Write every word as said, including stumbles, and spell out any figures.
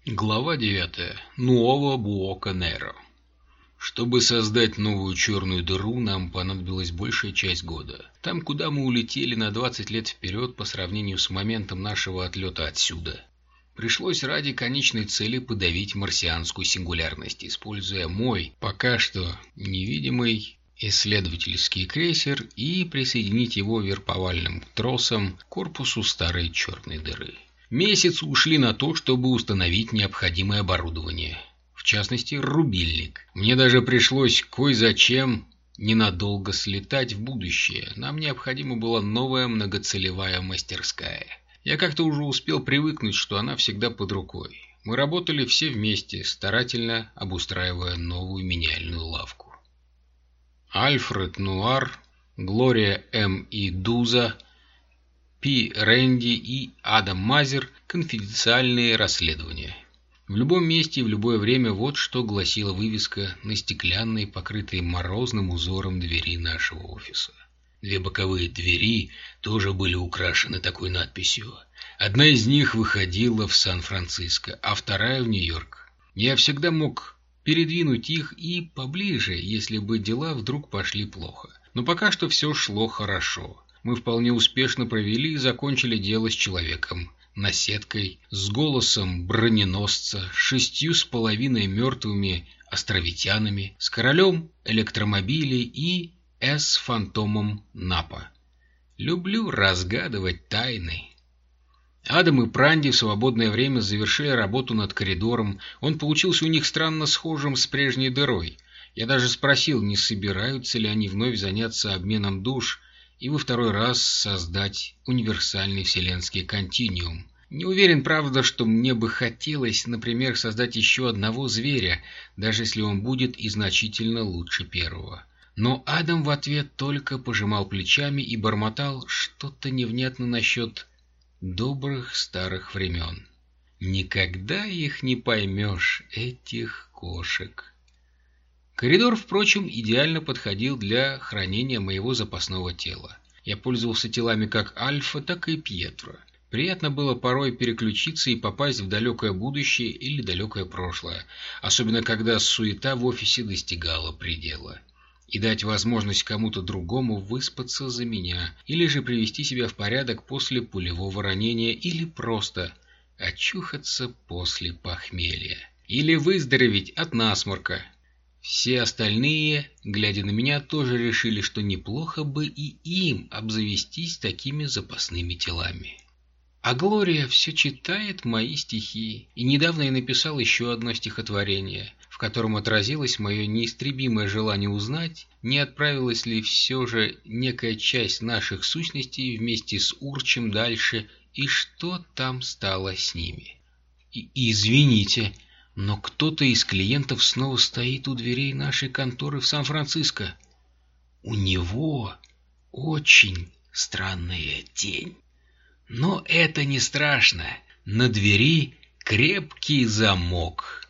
Глава девятая. Нуово Буоко-Неро. Чтобы создать новую черную дыру, нам понадобилась большая часть года. Там, куда мы улетели на двадцать лет вперед по сравнению с моментом нашего отлета отсюда. Пришлось ради конечной цели подавить марсианскую сингулярность, используя мой, пока что невидимый, исследовательский крейсер и присоединить его верповальным тросом к корпусу старой черной дыры. Месяцы ушли на то, чтобы установить необходимое оборудование. В частности, рубильник. Мне даже пришлось кое-зачем ненадолго слетать в будущее. Нам необходима была новая многоцелевая мастерская. Я как-то уже успел привыкнуть, что она всегда под рукой. Мы работали все вместе, старательно обустраивая новую меняльную лавку. Альфред Нуар, Глория М. и Дуза, Пи. Рэнди и Адам Мазер. Конфиденциальные расследования. В любом месте и в любое время — вот что гласила вывеска на стеклянной, покрытой морозным узором двери нашего офиса. Две боковые двери тоже были украшены такой надписью. Одна из них выходила в Сан-Франциско, а вторая в Нью-Йорк. Я всегда мог передвинуть их и поближе, если бы дела вдруг пошли плохо. Но пока что все шло хорошо. Мы вполне успешно провели и закончили дело с человеком, наседкой, с голосом броненосца, шестью с половиной мертвыми островитянами, с королем электромобилей и с фантомом Напа. Люблю разгадывать тайны. Адам и Пранди в свободное время завершили работу над коридором. Он получился у них странно схожим с прежней дырой. Я даже спросил, не собираются ли они вновь заняться обменом душ и во второй раз создать универсальный вселенский континуум. Не уверен, правда, что мне бы хотелось, например, создать еще одного зверя, даже если он будет и значительно лучше первого. Но Адам в ответ только пожимал плечами и бормотал что-то невнятно насчет добрых старых времен. Никогда их не поймешь, этих кошек. Коридор, впрочем, идеально подходил для хранения моего запасного тела. Я пользовался телами как Альфа, так и Пьетро. Приятно было порой переключиться и попасть в далекое будущее или далекое прошлое, особенно когда суета в офисе достигала предела. И дать возможность кому-то другому выспаться за меня, или же привести себя в порядок после пулевого ранения, или просто очухаться после похмелья, или выздороветь от насморка. Все остальные, глядя на меня, тоже решили, что неплохо бы и им обзавестись такими запасными телами. А Глория все читает мои стихи, и недавно я написал еще одно стихотворение, в котором отразилось мое неистребимое желание узнать, не отправилась ли все же некая часть наших сущностей вместе с Урчем дальше, и что там стало с ними. И, извините, но кто-то из клиентов снова стоит у дверей нашей конторы в Сан-Франциско. У него очень странная тень. Но это не страшно. На двери крепкий замок.